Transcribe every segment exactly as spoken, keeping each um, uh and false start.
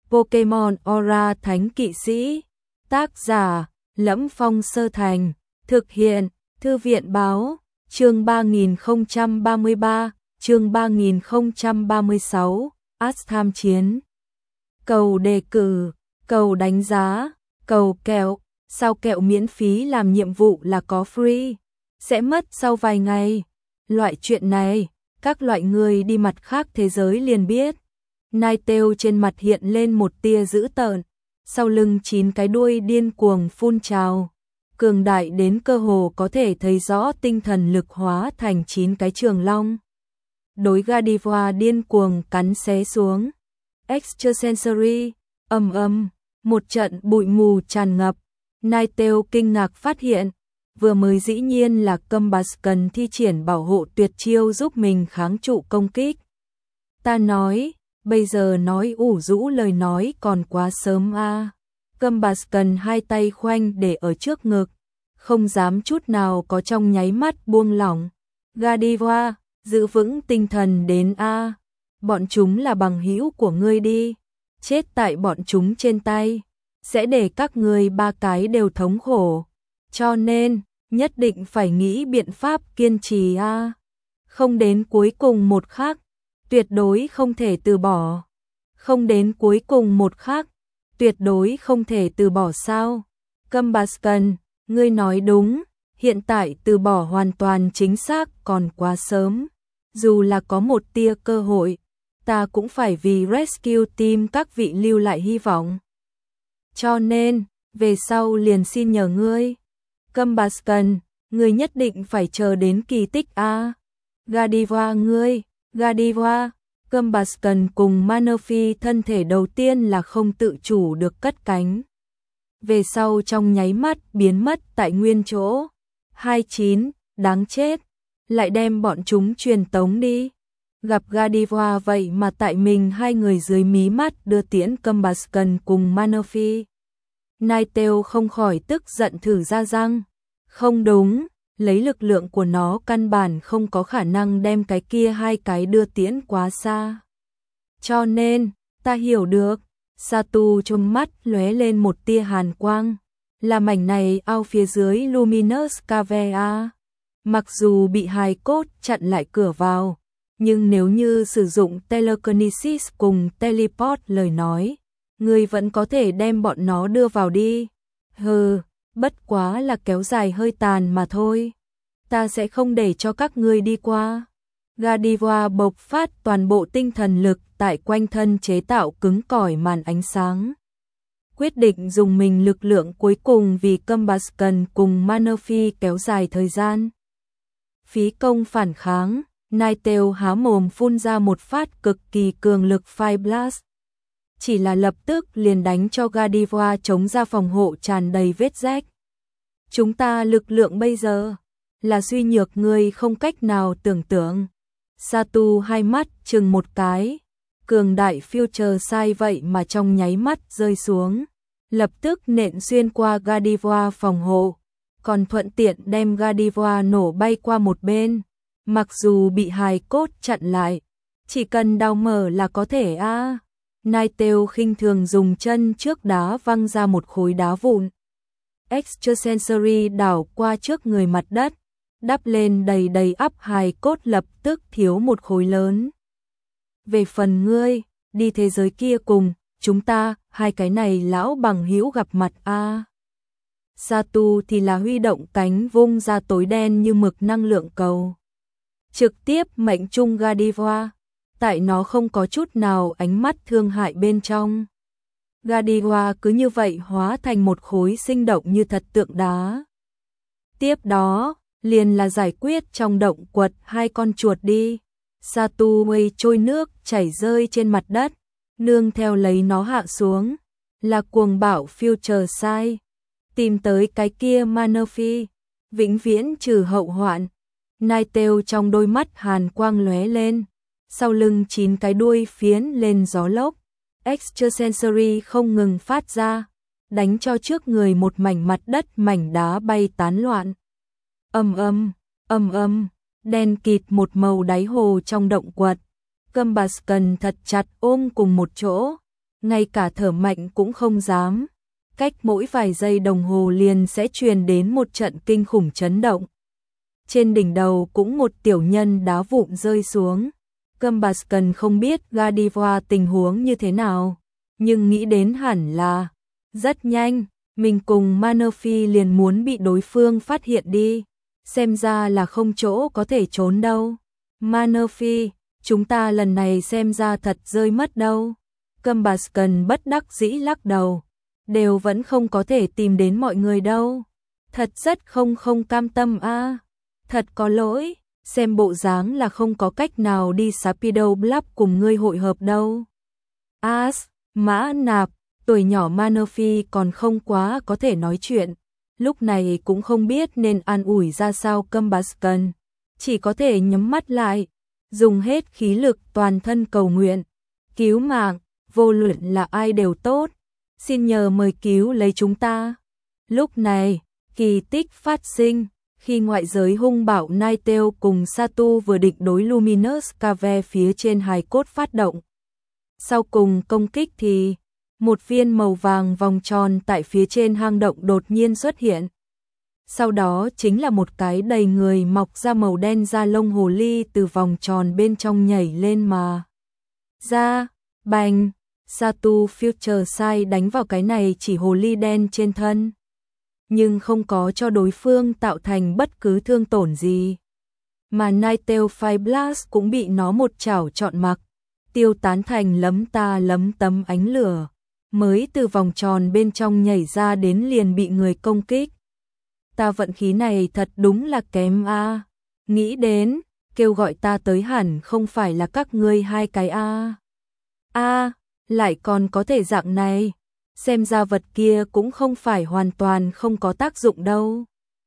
Pokemon Aura Thánh Kỵ Sĩ. Tác giả: Lẫm Phong Sơ Thành. Thực hiện: Thư viện báo. Chương ba nghìn không trăm ba mươi ba, chương ba nghìn không trăm ba mươi sáu, Ash tham chiến. Cầu đề cử, cầu đánh giá, cầu kẹo, sao kẹo miễn phí làm nhiệm vụ là có free, sẽ mất sau vài ngày. Loại chuyện này, các loại người đi mặt khác thế giới liền biết. Ninetale trên mặt hiện lên một tia dữ tợn, sau lưng chín cái đuôi điên cuồng phun trào. Cường đại đến cơ hồ có thể thấy rõ tinh thần lực hóa thành chín cái trường long. Đối Gardevoir điên cuồng cắn xé xuống. Extrasensory, ầm ầm, một trận bụi mù tràn ngập. Ninetale kinh ngạc phát hiện, vừa mới dĩ nhiên là Combusken thi triển bảo hộ tuyệt chiêu giúp mình kháng trụ công kích. Ta nói, bây giờ nói ủ rũ lời nói còn quá sớm a. À. Combusken hai tay khoanh để ở trước ngực, không dám chút nào có trong nháy mắt buông lỏng. Gardevoir, giữ vững tinh thần đến a. À. Bọn chúng là bằng hữu của ngươi đi, chết tại bọn chúng trên tay, sẽ để các ngươi ba cái đều thống khổ. Cho nên, nhất định phải nghĩ biện pháp kiên trì a. À. Không đến cuối cùng một khắc, tuyệt đối không thể từ bỏ. Không đến cuối cùng một khắc, tuyệt đối không thể từ bỏ sao? Combusken, ngươi nói đúng, hiện tại từ bỏ hoàn toàn chính xác còn quá sớm. Dù là có một tia cơ hội, ta cũng phải vì Rescue Team các vị lưu lại hy vọng. Cho nên, về sau liền xin nhờ ngươi. Combusken, ngươi nhất định phải chờ đến kỳ tích a. À. Gardevoir ngươi, Gardevoir. Combusken cùng Manaphy thân thể đầu tiên là không tự chủ được cất cánh. Về sau trong nháy mắt biến mất tại nguyên chỗ. hai chín, đáng chết, lại đem bọn chúng truyền tống đi. Gặp Gardevoir vậy mà tại mình hai người dưới mí mắt đưa tiễn Combusken cùng Manaphy. Ninetale không khỏi tức giận thử ra răng. Không đúng, lấy lực lượng của nó căn bản không có khả năng đem cái kia hai cái đưa tiễn quá xa. Cho nên, ta hiểu được. Satu trong mắt lóe lên một tia hàn quang. Là mảnh này ao phía dưới Luminous Cavea. Mặc dù bị hài cốt chặn lại cửa vào, nhưng nếu như sử dụng Telekinesis cùng Teleport lời nói, ngươi vẫn có thể đem bọn nó đưa vào đi. Hừ, bất quá là kéo dài hơi tàn mà thôi. Ta sẽ không để cho các ngươi đi qua. Gardevoir bộc phát toàn bộ tinh thần lực tại quanh thân chế tạo cứng cỏi màn ánh sáng. Quyết định dùng mình lực lượng cuối cùng vì Combusken cùng Manaphy kéo dài thời gian. Phí công phản kháng, Ninetale há mồm phun ra một phát cực kỳ cường lực Fire Blast. Chỉ là lập tức liền đánh cho Gardevoir chống ra phòng hộ tràn đầy vết rách. Chúng ta lực lượng bây giờ là suy nhược ngươi không cách nào tưởng tượng. Satu hai mắt chừng một cái, cường đại Future sai vậy mà trong nháy mắt rơi xuống, lập tức nện xuyên qua Gardevoir phòng hộ, còn thuận tiện đem Gardevoir nổ bay qua một bên. Mặc dù bị hài cốt chặn lại, chỉ cần đào mở là có thể a. À. Ninetale khinh thường dùng chân trước đá văng ra một khối đá vụn. Extrasensory đảo qua trước người mặt đất, đắp lên đầy đầy ắp hài cốt lập tức thiếu một khối lớn. Về phần ngươi, đi thế giới kia cùng chúng ta, hai cái này lão bằng hữu gặp mặt a. À. Satu thì là huy động cánh vung ra tối đen như mực năng lượng cầu, trực tiếp mệnh trung Gardevoir, tại nó không có chút nào ánh mắt thương hại bên trong. Gardevoir cứ như vậy hóa thành một khối sinh động như thật tượng đá. Tiếp đó, liền là giải quyết trong động quật hai con chuột đi. Satu Wei trôi nước chảy rơi trên mặt đất, nương theo lấy nó hạ xuống, là cuồng bạo Future sai. Tìm tới cái kia Manaphy, vĩnh viễn trừ hậu hoạn. Ninetale trong đôi mắt hàn quang lóe lên, sau lưng chín cái đuôi phiến lên gió lốc. Extrasensory không ngừng phát ra, đánh cho trước người một mảnh mặt đất mảnh đá bay tán loạn. Ầm ầm, ầm ầm, đen kịt một màu đáy hồ trong động quật. Combusken thật chặt ôm cùng một chỗ, ngay cả thở mạnh cũng không dám. Cách mỗi vài giây đồng hồ liền sẽ truyền đến một trận kinh khủng chấn động. Trên đỉnh đầu cũng một tiểu nhân đá vụn rơi xuống. Gambaskan không biết Gardevoir tình huống như thế nào, nhưng nghĩ đến hẳn là rất nhanh, mình cùng Manaphy liền muốn bị đối phương phát hiện đi, xem ra là không chỗ có thể trốn đâu. Manaphy, chúng ta lần này xem ra thật rơi mất đâu. Gambaskan bất đắc dĩ lắc đầu, đều vẫn không có thể tìm đến mọi người đâu. Thật rất không không cam tâm a. À. Thật có lỗi, xem bộ dáng là không có cách nào đi Sapido Bluff cùng ngươi hội hợp đâu. As, Mã Nạp, tuổi nhỏ Manaphy còn không quá có thể nói chuyện, lúc này cũng không biết nên an ủi ra sao Gambaskan, chỉ có thể nhắm mắt lại, dùng hết khí lực toàn thân cầu nguyện, cứu mạng, vô luận là ai đều tốt, xin nhờ mời cứu lấy chúng ta. Lúc này, kỳ tích phát sinh, khi ngoại giới hung bạo Ninetale cùng Satu vừa định đối Luminous Cave phía trên hài cốt phát động. Sau cùng công kích thì, một viên màu vàng vòng tròn tại phía trên hang động đột nhiên xuất hiện. Sau đó chính là một cái đầy người mọc ra màu đen da lông hồ ly từ vòng tròn bên trong nhảy lên mà ra, bành, Satu Future Sight đánh vào cái này chỉ hồ ly đen trên thân, nhưng không có cho đối phương tạo thành bất cứ thương tổn gì. Mà Ninetale Fire Blast cũng bị nó một chảo trọn mặc, tiêu tán thành lấm ta lấm tấm ánh lửa, mới từ vòng tròn bên trong nhảy ra đến liền bị người công kích. Ta vận khí này thật đúng là kém a. À. Nghĩ đến, kêu gọi ta tới hẳn không phải là các ngươi hai cái a. À. A, à, lại còn có thể dạng này, xem ra vật kia cũng không phải hoàn toàn không có tác dụng đâu.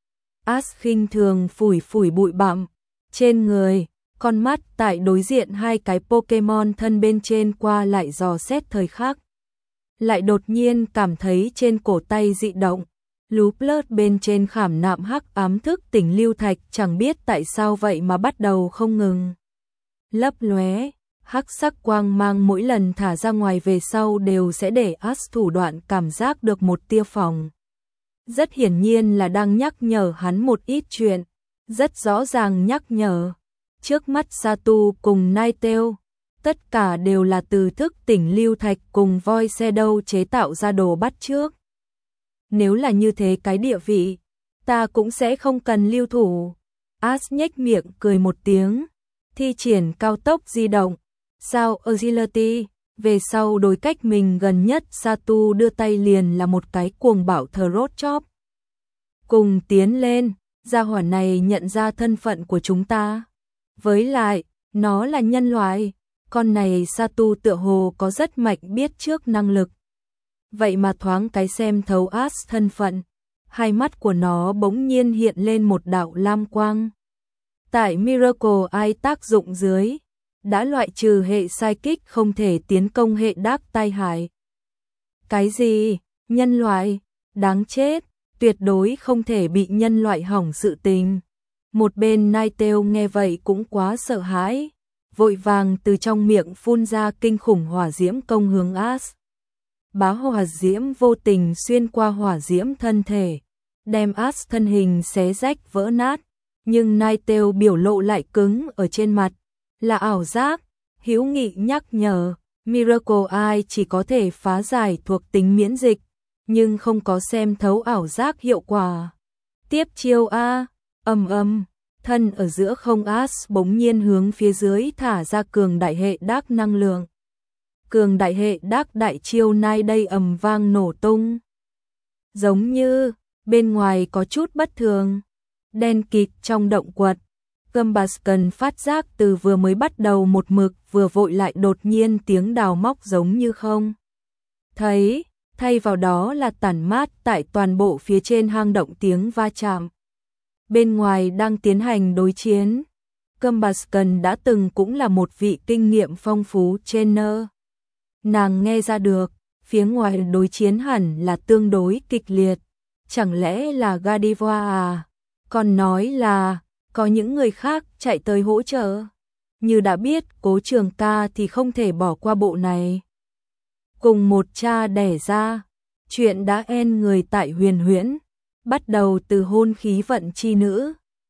Ash khinh thường phủi phủi bụi bặm trên người, con mắt tại đối diện hai cái Pokemon thân bên trên qua lại dò xét thời khắc. Lại đột nhiên cảm thấy trên cổ tay dị động, Lupus bên trên khảm nạm hắc ám thức tỉnh lưu thạch chẳng biết tại sao vậy mà bắt đầu không ngừng lấp lóe, hắc sắc quang mang mỗi lần thả ra ngoài về sau đều sẽ để Ash thủ đoạn cảm giác được một tia phòng. Rất hiển nhiên là đang nhắc nhở hắn một ít chuyện, rất rõ ràng nhắc nhở. Trước mắt Satu cùng Ninetale, tất cả đều là từ thức tỉnh lưu thạch cùng voi shadow chế tạo ra đồ bắt chước. Nếu là như thế cái địa vị, ta cũng sẽ không cần lưu thủ. Ash nhếch miệng cười một tiếng, thi triển cao tốc di động, sao agility, về sau đối cách mình gần nhất Satu đưa tay liền là một cái cuồng bạo throat chop. Cùng tiến lên, gia hỏa này nhận ra thân phận của chúng ta. Với lại, nó là nhân loại, con này Satu tựa hồ có rất mạnh biết trước năng lực. Vậy mà thoáng cái xem thấu Ash thân phận, hai mắt của nó bỗng nhiên hiện lên một đạo lam quang. Tại Miracle Eye tác dụng dưới, đã loại trừ hệ psychic không thể tiến công hệ Dark tai hại. Cái gì? Nhân loại? Đáng chết, tuyệt đối không thể bị nhân loại hỏng sự tình. Một bên Ninetale nghe vậy cũng quá sợ hãi, vội vàng từ trong miệng phun ra kinh khủng hỏa diễm công hướng Ash. Bá hỏa diễm vô tình xuyên qua hỏa diễm thân thể, đem Ash thân hình xé rách vỡ nát, nhưng Ninetale biểu lộ lại cứng ở trên mặt, là ảo giác. Hữu Nghị nhắc nhở, Miracle Eye chỉ có thể phá giải thuộc tính miễn dịch, nhưng không có xem thấu ảo giác hiệu quả. Tiếp chiêu a, ầm ầm, thân ở giữa không Ash bỗng nhiên hướng phía dưới thả ra cường đại hệ Dark năng lượng. Cường đại hệ Dark đại chiêu nay đây ầm vang nổ tung. Giống như bên ngoài có chút bất thường, đen kịt trong động quật. Gambaskan phát giác từ vừa mới bắt đầu một mực vừa vội lại đột nhiên tiếng đào móc giống như không thấy, thay vào đó là tản mát tại toàn bộ phía trên hang động tiếng va chạm. Bên ngoài đang tiến hành đối chiến. Gambaskan đã từng cũng là một vị kinh nghiệm phong phú trainer. Nàng nghe ra được, phía ngoài đối chiến hẳn là tương đối kịch liệt. Chẳng lẽ là Gardevoir à? Còn nói là có những người khác chạy tới hỗ trợ. Như đã biết Cố Trường Ca thì không thể bỏ qua bộ này. cùng một cha đẻ ra. Chuyện đã en người tại Huyền Huyễn, bắt đầu từ hôn khí vận chi nữ,